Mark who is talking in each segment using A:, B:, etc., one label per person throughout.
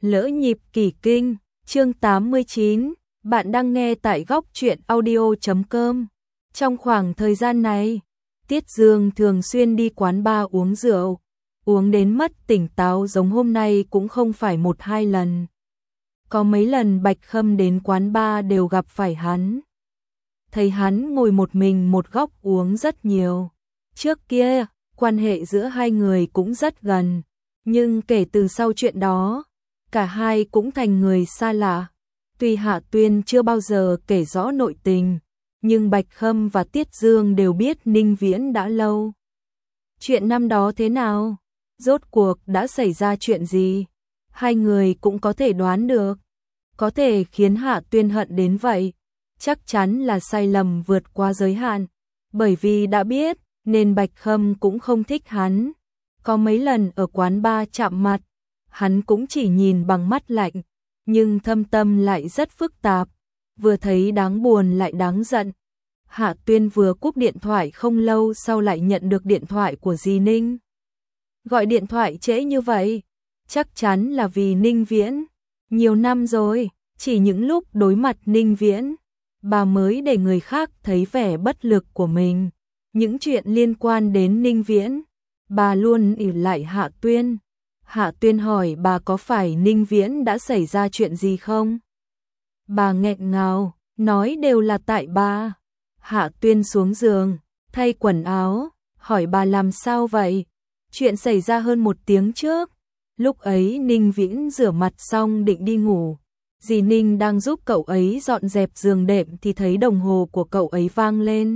A: Lỡ nhịp kỳ kinh, chương 89, bạn đang nghe tại góc truyện audio.com. Trong khoảng thời gian này, Tiết Dương thường xuyên đi quán bar uống rượu, uống đến mất tỉnh táo giống hôm nay cũng không phải 1-2 lần. Có mấy lần Bạch Khâm đến quán bar đều gặp phải hắn. Thấy hắn ngồi một mình một góc uống rất nhiều. Trước kia, quan hệ giữa hai người cũng rất gần, nhưng kể từ sau chuyện đó, cả hai cũng thành người xa lạ. Tuy Hạ Tuyên chưa bao giờ kể rõ nội tình, nhưng Bạch Khâm và Tiết Dương đều biết Ninh Viễn đã lâu. Chuyện năm đó thế nào? Rốt cuộc đã xảy ra chuyện gì? Hai người cũng có thể đoán được. Có thể khiến Hạ Tuyên hận đến vậy, chắc chắn là sai lầm vượt qua giới hạn. Bởi vì đã biết, nên Bạch Khâm cũng không thích hắn. Có mấy lần ở quán bar chạm mặt, hắn cũng chỉ nhìn bằng mắt lạnh, nhưng thâm tâm lại rất phức tạp, vừa thấy đáng buồn lại đáng giận. Hạ Tuyên vừa cúp điện thoại không lâu sau lại nhận được điện thoại của dì Ninh. Gọi điện thoại trễ như vậy, chắc chắn là vì Ninh Viễn. Nhiều năm rồi, chỉ những lúc đối mặt Ninh Viễn, bà mới để người khác thấy vẻ bất lực của mình. Những chuyện liên quan đến Ninh Viễn, bà luôn ỷ lại Hạ Tuyên. Hạ Tuyên hỏi bà có phải Ninh Viễn đã xảy ra chuyện gì không? Bà nghẹn ngào, nói đều là tại bà. Hạ Tuyên xuống giường, thay quần áo, hỏi bà làm sao vậy? Chuyện xảy ra hơn 1 tiếng trước. Lúc ấy Ninh Viễn rửa mặt xong định đi ngủ. Dì Ninh đang giúp cậu ấy dọn dẹp giường đệm thì thấy đồng hồ của cậu ấy vang lên.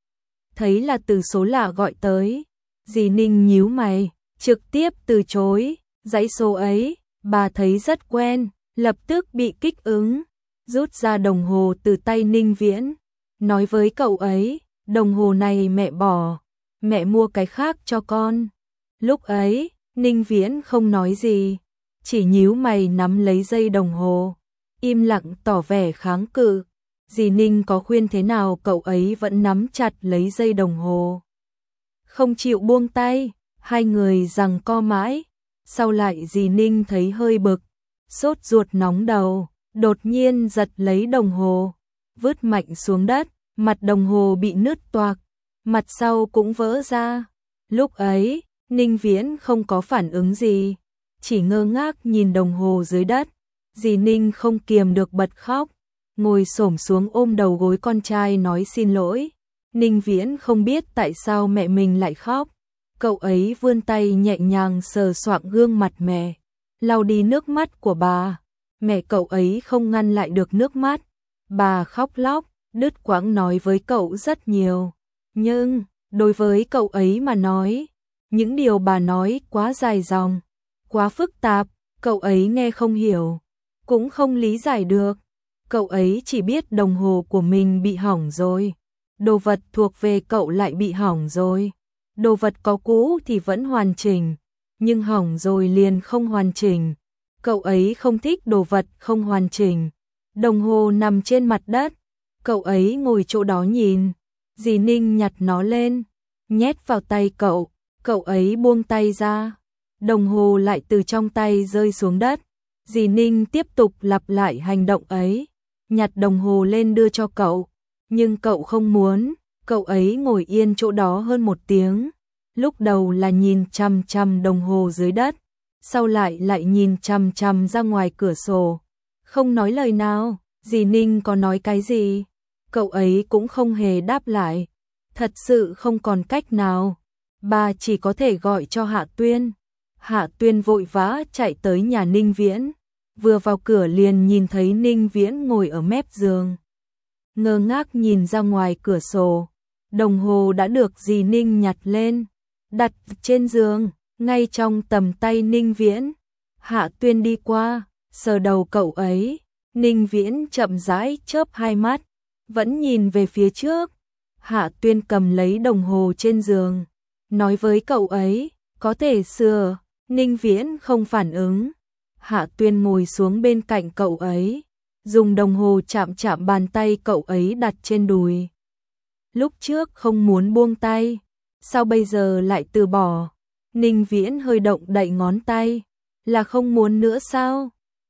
A: Thấy là từ số lạ gọi tới. Dì Ninh nhíu mày, trực tiếp từ chối. Dãy số ấy, bà thấy rất quen, lập tức bị kích ứng. Rút ra đồng hồ từ tay Ninh Viễn. Nói với cậu ấy, đồng hồ này mẹ bỏ, mẹ mua cái khác cho con. Lúc ấy, Ninh Viễn không nói gì, chỉ nhíu mày nắm lấy dây đồng hồ, im lặng tỏ vẻ kháng cự. Dì Ninh có khuyên thế nào cậu ấy vẫn nắm chặt lấy dây đồng hồ, không chịu buông tay. Hai người giằng co mãi, sau lại dì Ninh thấy hơi bực, sốt ruột nóng đầu, đột nhiên giật lấy đồng hồ, vứt mạnh xuống đất, mặt đồng hồ bị nứt toạc, mặt sau cũng vỡ ra. Lúc ấy, Ninh Viễn không có phản ứng gì, chỉ ngơ ngác nhìn đồng hồ dưới đất. Dì Ninh không kiềm được bật khóc, ngồi xổm xuống ôm đầu gối con trai nói xin lỗi. Ninh Viễn không biết tại sao mẹ mình lại khóc. Cậu ấy vươn tay nhẹ nhàng sờ soạng gương mặt mẹ, lau đi nước mắt của bà. Mẹ cậu ấy không ngăn lại được nước mắt. Bà khóc lóc, đứt quãng nói với cậu rất nhiều. Nhưng, đối với cậu ấy mà nói, những điều bà nói quá dài dòng, quá phức tạp, cậu ấy nghe không hiểu, cũng không lý giải được. Cậu ấy chỉ biết đồng hồ của mình bị hỏng rồi, đồ vật thuộc về cậu lại bị hỏng rồi. Đồ vật có cũ thì vẫn hoàn chỉnh, nhưng hỏng rồi liền không hoàn chỉnh. Cậu ấy không thích đồ vật không hoàn chỉnh. Đồng hồ nằm trên mặt đất, cậu ấy ngồi chỗ đó nhìn. Dì Ninh nhặt nó lên, nhét vào tay cậu. Cậu ấy buông tay ra, đồng hồ lại từ trong tay rơi xuống đất. Dì Ninh tiếp tục lặp lại hành động ấy, nhặt đồng hồ lên đưa cho cậu. Nhưng cậu không muốn, cậu ấy ngồi yên chỗ đó hơn 1 tiếng. Lúc đầu là nhìn chằm chằm đồng hồ dưới đất, sau lại nhìn chằm chằm ra ngoài cửa sổ. Không nói lời nào, dì Ninh có nói cái gì, cậu ấy cũng không hề đáp lại. Thật sự không còn cách nào, bà chỉ có thể gọi cho Hạ Tuyên. Hạ Tuyên vội vã chạy tới nhà Ninh Viễn, vừa vào cửa liền nhìn thấy Ninh Viễn ngồi ở mép giường, ngơ ngác nhìn ra ngoài cửa sổ. Đồng hồ đã được dì Ninh nhặt lên, đặt trên giường, ngay trong tầm tay Ninh Viễn. Hạ Tuyên đi qua, sờ đầu cậu ấy. Ninh Viễn chậm rãi chớp hai mắt, vẫn nhìn về phía trước. Hạ Tuyên cầm lấy đồng hồ trên giường, nói với cậu ấy, có thể sửa. Ninh Viễn không phản ứng. Hạ Tuyên ngồi xuống bên cạnh cậu ấy, dùng đồng hồ chạm chạm bàn tay cậu ấy đặt trên đùi. Lúc trước không muốn buông tay, sao bây giờ lại từ bỏ? Ninh Viễn hơi động đậy ngón tay, là không muốn nữa sao?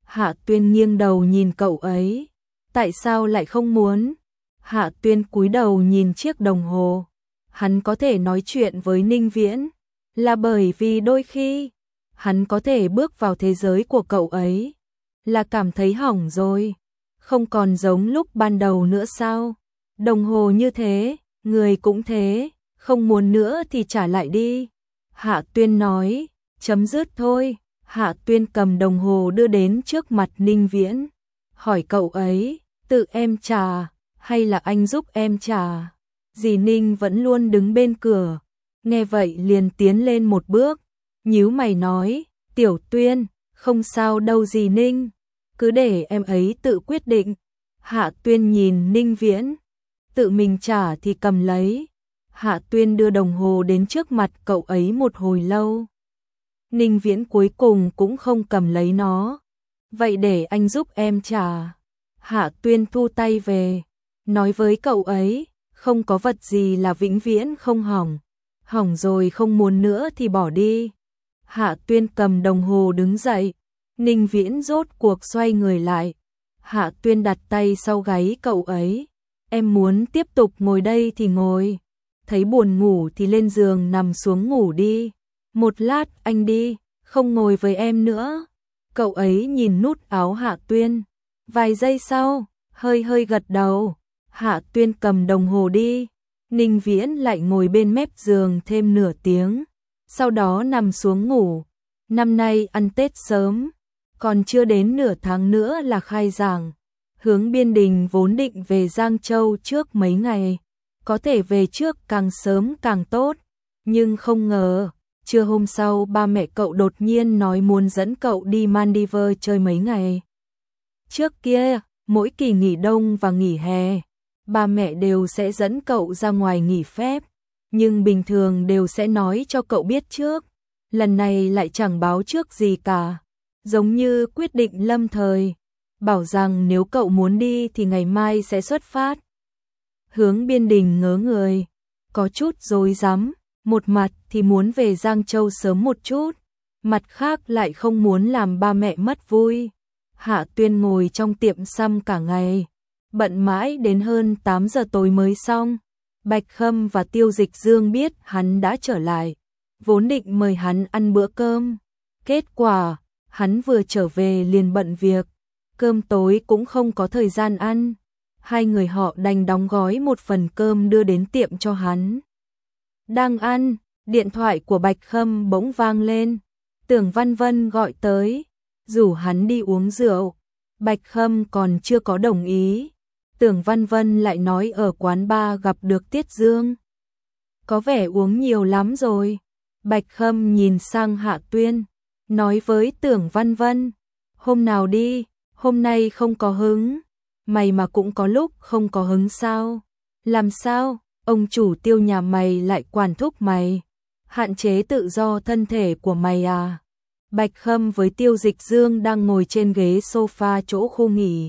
A: Hạ Tuyên nghiêng đầu nhìn cậu ấy. Tại sao lại không muốn? Hạ Tuyên cúi đầu nhìn chiếc đồng hồ. Hắn có thể nói chuyện với Ninh Viễn là bởi vì đôi khi hắn có thể bước vào thế giới của cậu ấy là cảm thấy hỏng rồi, không còn giống lúc ban đầu nữa sao? Đồng hồ như thế, người cũng thế, không muốn nữa thì trả lại đi. Hạ Tuyên nói, chấm dứt thôi. Hạ Tuyên cầm đồng hồ đưa đến trước mặt Ninh Viễn, hỏi cậu ấy, tự em trả, hay là anh giúp em trả? Dì Ninh vẫn luôn đứng bên cửa, nghe vậy liền tiến lên một bước, nhíu mày nói, Tiểu Tuyên, không sao đâu dì Ninh, cứ để em ấy tự quyết định. Hạ Tuyên nhìn Ninh Viễn, tự mình trả thì cầm lấy. Hạ Tuyên đưa đồng hồ đến trước mặt cậu ấy một hồi lâu. Ninh Viễn cuối cùng cũng không cầm lấy nó. Vậy để anh giúp em trả. Hạ Tuyên thu tay về, nói với cậu ấy, không có vật gì là vĩnh viễn không hỏng. Hỏng rồi không muốn nữa thì bỏ đi. Hạ Tuyên cầm đồng hồ đứng dậy. Ninh Viễn rốt cuộc xoay người lại. Hạ Tuyên đặt tay sau gáy cậu ấy. Em muốn tiếp tục ngồi đây thì ngồi. Thấy buồn ngủ thì lên giường nằm xuống ngủ đi. Một lát anh đi, không ngồi với em nữa. Cậu ấy nhìn nút áo Hạ Tuyên. Vài giây sau, hơi gật đầu. Hạ Tuyên cầm đồng hồ đi. Ninh Viễn lại ngồi bên mép giường thêm nửa tiếng. Sau đó nằm xuống ngủ. Năm nay ăn Tết sớm. Còn chưa đến nửa tháng nữa là khai giảng. Hướng Biên Đình vốn định về Giang Châu trước mấy ngày. Có thể về trước càng sớm càng tốt. Nhưng không ngờ, trưa hôm sau ba mẹ cậu đột nhiên nói muốn dẫn cậu đi Maldives chơi mấy ngày. Trước kia, mỗi kỳ nghỉ đông và nghỉ hè, ba mẹ đều sẽ dẫn cậu ra ngoài nghỉ phép. Nhưng bình thường đều sẽ nói cho cậu biết trước. Lần này lại chẳng báo trước gì cả. Giống như quyết định lâm thời. Bảo rằng nếu cậu muốn đi thì ngày mai sẽ xuất phát. Hướng Biên Đình ngớ người, có chút rối rắm, một mặt thì muốn về Giang Châu sớm một chút, mặt khác lại không muốn làm ba mẹ mất vui. Hạ Tuyên ngồi trong tiệm xăm cả ngày, bận mãi đến hơn 8 giờ tối mới xong. Bạch Khâm và Tiêu Dịch Dương biết hắn đã trở lại, vốn định mời hắn ăn bữa cơm. Kết quả, hắn vừa trở về liền bận việc, cơm tối cũng không có thời gian ăn. Hai người họ đành đóng gói một phần cơm đưa đến tiệm cho hắn. Đang ăn, điện thoại của Bạch Khâm bỗng vang lên. Tưởng Văn Vân gọi tới, rủ hắn đi uống rượu. Bạch Khâm còn chưa có đồng ý. Tưởng Văn Vân lại nói ở quán bar gặp được Tiết Dương. Có vẻ uống nhiều lắm rồi. Bạch Khâm nhìn sang Hạ Tuyên, nói với Tưởng Văn Vân, hôm nào đi, hôm nay không có hứng. Mày mà cũng có lúc không có hứng sao? Làm sao? Ông chủ Tiêu nhà mày lại quản thúc mày, hạn chế tự do thân thể của mày à? Bạch Khâm với Tiêu Dịch Dương đang ngồi trên ghế sofa chỗ khu nghỉ.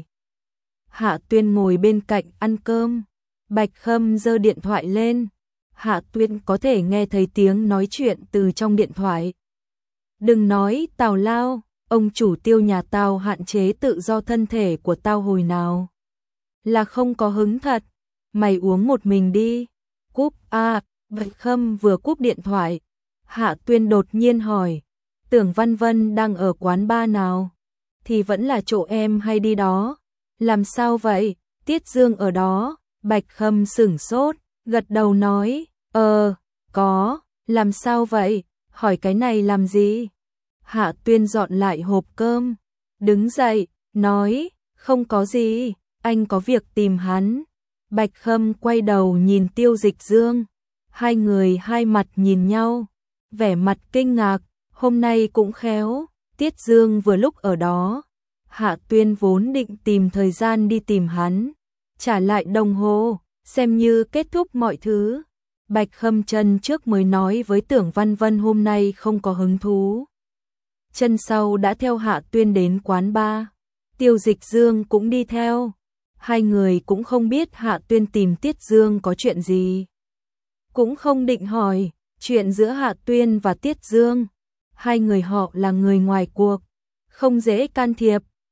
A: Hạ Tuyên ngồi bên cạnh ăn cơm. Bạch Khâm giơ điện thoại lên. Hạ Tuyên có thể nghe thấy tiếng nói chuyện từ trong điện thoại. Đừng nói tào lao, ông chủ Tiêu nhà tao hạn chế tự do thân thể của tao hồi nào. Là không có hứng thật, mày uống một mình đi. Cúp à, Bạch Khâm vừa cúp điện thoại. Hạ Tuyên đột nhiên hỏi, Tưởng Văn Vân đang ở quán bar nào? Thì vẫn là chỗ em hay đi đó. Làm sao vậy? Tiết Dương ở đó. Bạch Khâm sửng sốt, gật đầu nói, có, làm sao vậy? Hỏi cái này làm gì? Hạ Tuyên dọn lại hộp cơm, đứng dậy, nói, không có gì, anh có việc tìm hắn. Bạch Khâm quay đầu nhìn Tiêu Dịch Dương, hai người hai mặt nhìn nhau, vẻ mặt kinh ngạc, hôm nay cũng khéo, Tiết Dương vừa lúc ở đó. Hạ Tuyên vốn định tìm thời gian đi tìm hắn, trả lại đồng hồ, xem như kết thúc mọi thứ. Bạch Khâm chân trước mới nói với Tưởng Văn Vân hôm nay không có hứng thú. Chân sau đã theo Hạ Tuyên đến quán bar. Tiêu Dịch Dương cũng đi theo. Hai người cũng không biết Hạ Tuyên tìm Tiết Dương có chuyện gì. Cũng không định hỏi chuyện giữa Hạ Tuyên và Tiết Dương. Hai người họ là người ngoài cuộc, không dễ can thiệp.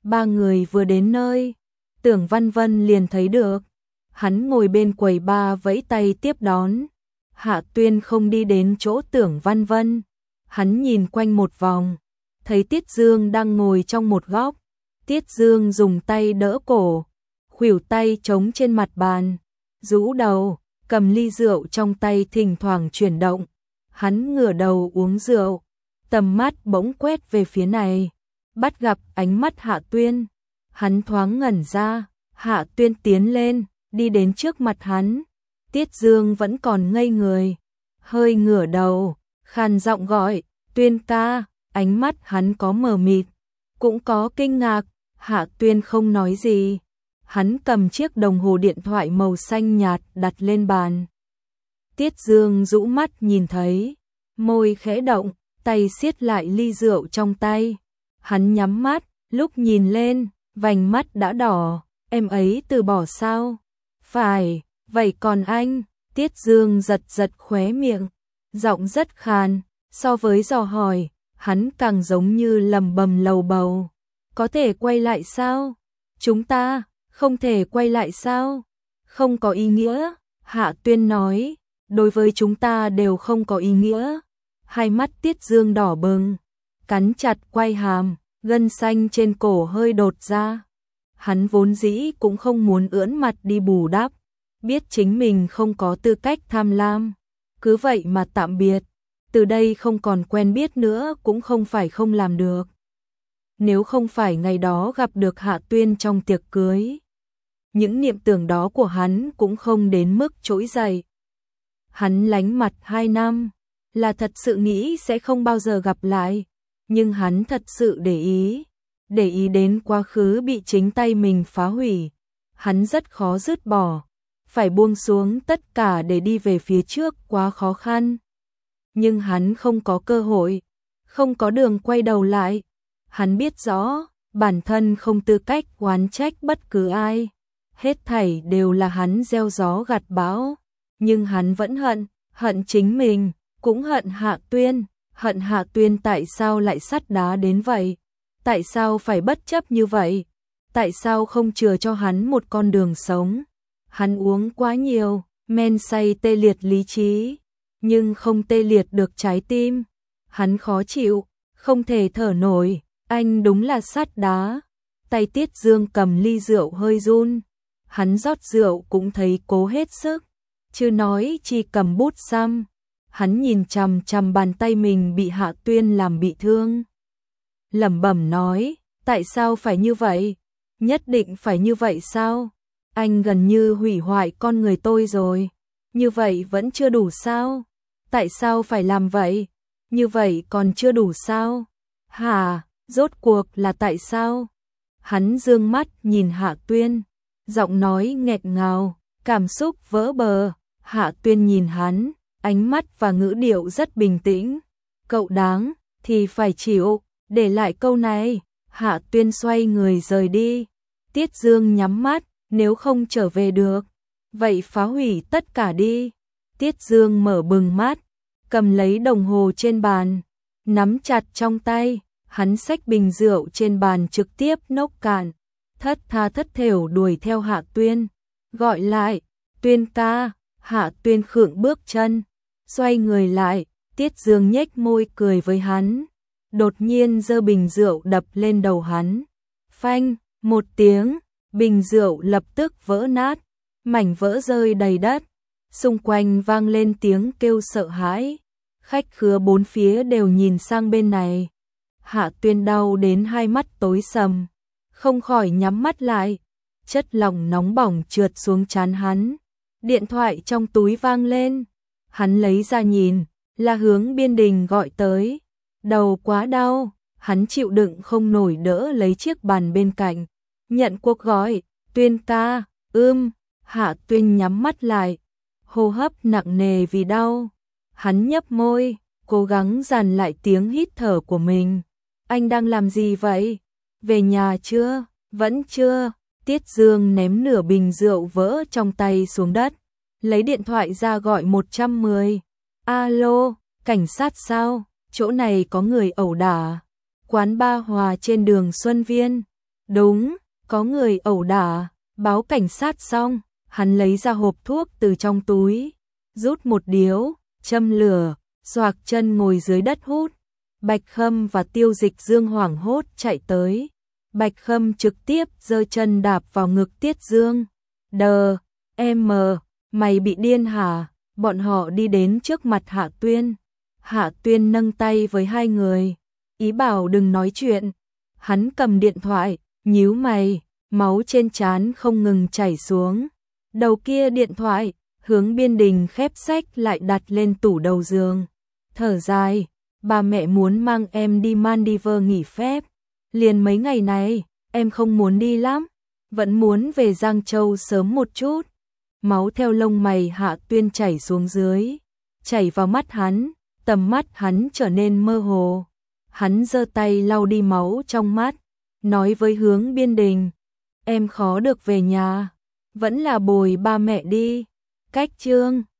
A: Ba người vừa đến nơi, Tưởng Văn Vân liền thấy được. Hắn ngồi bên quầy bar vẫy tay tiếp đón. Hạ Tuyên không đi đến chỗ Tưởng Văn Vân. Hắn nhìn quanh một vòng, thấy Tiết Dương đang ngồi trong một góc. Tiết Dương dùng tay đỡ cổ, khuỷu tay chống trên mặt bàn, rũ đầu, cầm ly rượu trong tay thỉnh thoảng chuyển động. Hắn ngửa đầu uống rượu, tầm mắt bỗng quét về phía này, bắt gặp ánh mắt Hạ Tuyên. Hắn thoáng ngẩn ra, Hạ Tuyên tiến lên, đi đến trước mặt hắn. Tiết Dương vẫn còn ngây người, hơi ngửa đầu, khàn giọng gọi, Tuyên ca. Ánh mắt hắn có mờ mịt, cũng có kinh ngạc. Hạ Tuyên không nói gì. Hắn cầm chiếc đồng hồ điện thoại màu xanh nhạt đặt lên bàn. Tiết Dương rũ mắt nhìn thấy, môi khẽ động, tay siết lại ly rượu trong tay. Hắn nhắm mắt, lúc nhìn lên, vành mắt đã đỏ. Em ấy từ bỏ sao? Phải, vậy còn anh? Tiết Dương giật giật khóe miệng, giọng rất khàn, so với dò hỏi, hắn càng giống như lầm bầm lầu bầu. Có thể quay lại sao? Chúng ta không thể quay lại sao? Không có ý nghĩa, Hạ Tuyên nói, đối với chúng ta đều không có ý nghĩa. Hai mắt Tiết Dương đỏ bừng, cắn chặt quai hàm, gân xanh trên cổ hơi đột ra. Hắn vốn dĩ cũng không muốn ưỡn mặt đi bù đắp, biết chính mình không có tư cách tham lam, cứ vậy mà tạm biệt. Từ đây không còn quen biết nữa cũng không phải không làm được. Nếu không phải ngày đó gặp được Hạ Tuyên trong tiệc cưới, những niệm tưởng đó của hắn cũng không đến mức trỗi dậy. Hắn lánh mặt 2 năm, là thật sự nghĩ sẽ không bao giờ gặp lại, nhưng hắn thật sự để ý đến quá khứ bị chính tay mình phá hủy. Hắn rất khó dứt bỏ, phải buông xuống tất cả để đi về phía trước quá khó khăn. Nhưng hắn không có cơ hội, không có đường quay đầu lại. Hắn biết rõ, bản thân không tư cách oán trách bất cứ ai. Hết thảy đều là hắn gieo gió gặt bão. Nhưng hắn vẫn hận chính mình, cũng hận Hạ Tuyên. Hận Hạ Tuyên tại sao lại sắt đá đến vậy? Tại sao phải bất chấp như vậy? Tại sao không chừa cho hắn một con đường sống? Hắn uống quá nhiều, men say tê liệt lý trí, nhưng không tê liệt được trái tim. Hắn khó chịu, không thể thở nổi. Anh đúng là sắt đá. Tay Tiết Dương cầm ly rượu hơi run. Hắn rót rượu cũng thấy cố hết sức, chứ nói chi cầm bút xăm. Hắn nhìn chằm chằm bàn tay mình bị Hạ Tuyên làm bị thương, lẩm bẩm nói, tại sao phải như vậy? Nhất định phải như vậy sao? Anh gần như hủy hoại con người tôi rồi. Như vậy vẫn chưa đủ sao? Tại sao phải làm vậy? Như vậy còn chưa đủ sao? Hả? Rốt cuộc là tại sao? Hắn dương mắt nhìn Hạ Tuyên, giọng nói nghẹt ngào, cảm xúc vỡ bờ. Hạ Tuyên nhìn hắn, ánh mắt và ngữ điệu rất bình tĩnh. Cậu đáng thì phải chịu. Để lại câu này, Hạ Tuyên xoay người rời đi. Tiết Dương nhắm mắt, nếu không trở về được, vậy phá hủy tất cả đi. Tiết Dương mở bừng mắt, cầm lấy đồng hồ trên bàn, nắm chặt trong tay. Hắn xách bình rượu trên bàn trực tiếp nốc cạn, thất tha thất thểu đuổi theo Hạ Tuyên, gọi lại, Tuyên ca. Hạ Tuyên khựng bước chân, xoay người lại. Tiết Dương nhếch môi cười với hắn, đột nhiên giơ bình rượu đập lên đầu hắn. Phanh, một tiếng, bình rượu lập tức vỡ nát, mảnh vỡ rơi đầy đất. Xung quanh vang lên tiếng kêu sợ hãi, khách khứa bốn phía đều nhìn sang bên này. Hạ Tuyên đau đến hai mắt tối sầm, không khỏi nhắm mắt lại. Chất lỏng nóng bỏng trượt xuống trán hắn. Điện thoại trong túi vang lên, hắn lấy ra nhìn, là Hướng Biên Đình gọi tới. Đầu quá đau, hắn chịu đựng không nổi đỡ lấy chiếc bàn bên cạnh. Nhận cuộc gọi, Tuyên ca. Hạ Tuyên nhắm mắt lại, hô hấp nặng nề vì đau. Hắn nhấp môi, cố gắng dằn lại tiếng hít thở của mình. Anh đang làm gì vậy? Về nhà chưa? Vẫn chưa. Tiết Dương ném nửa bình rượu vỡ trong tay xuống đất, lấy điện thoại ra gọi 110. Alo, cảnh sát sao? Chỗ này có người ẩu đả. Quán Ba Hòa trên đường Xuân Viên. Đúng, có người ẩu đả, báo cảnh sát xong, hắn lấy ra hộp thuốc từ trong túi, rút một điếu, châm lửa, xoạc chân ngồi dưới đất hút. Bạch Khâm và Tiêu Dịch Dương hoảng hốt chạy tới. Bạch Khâm trực tiếp giơ chân đạp vào ngực Tiết Dương. Đờ, em mày bị điên hả? Bọn họ đi đến trước mặt Hạ Tuyên. Hạ Tuyên nâng tay với hai người, ý bảo đừng nói chuyện. Hắn cầm điện thoại, nhíu mày, máu trên trán không ngừng chảy xuống. Đầu kia điện thoại, Hướng Biên Đình khép sách lại đặt lên tủ đầu giường. Thở dài, ba mẹ muốn mang em đi Maldives nghỉ phép. Liền mấy ngày này, em không muốn đi lắm, vẫn muốn về Giang Châu sớm một chút. Máu theo lông mày Hạ Tuyên chảy xuống dưới, chảy vào mắt hắn, tầm mắt hắn trở nên mơ hồ. Hắn giơ tay lau đi máu trong mắt, nói với Hướng Biên Đình, em khó được về nhà, vẫn là bồi ba mẹ đi. Cách chương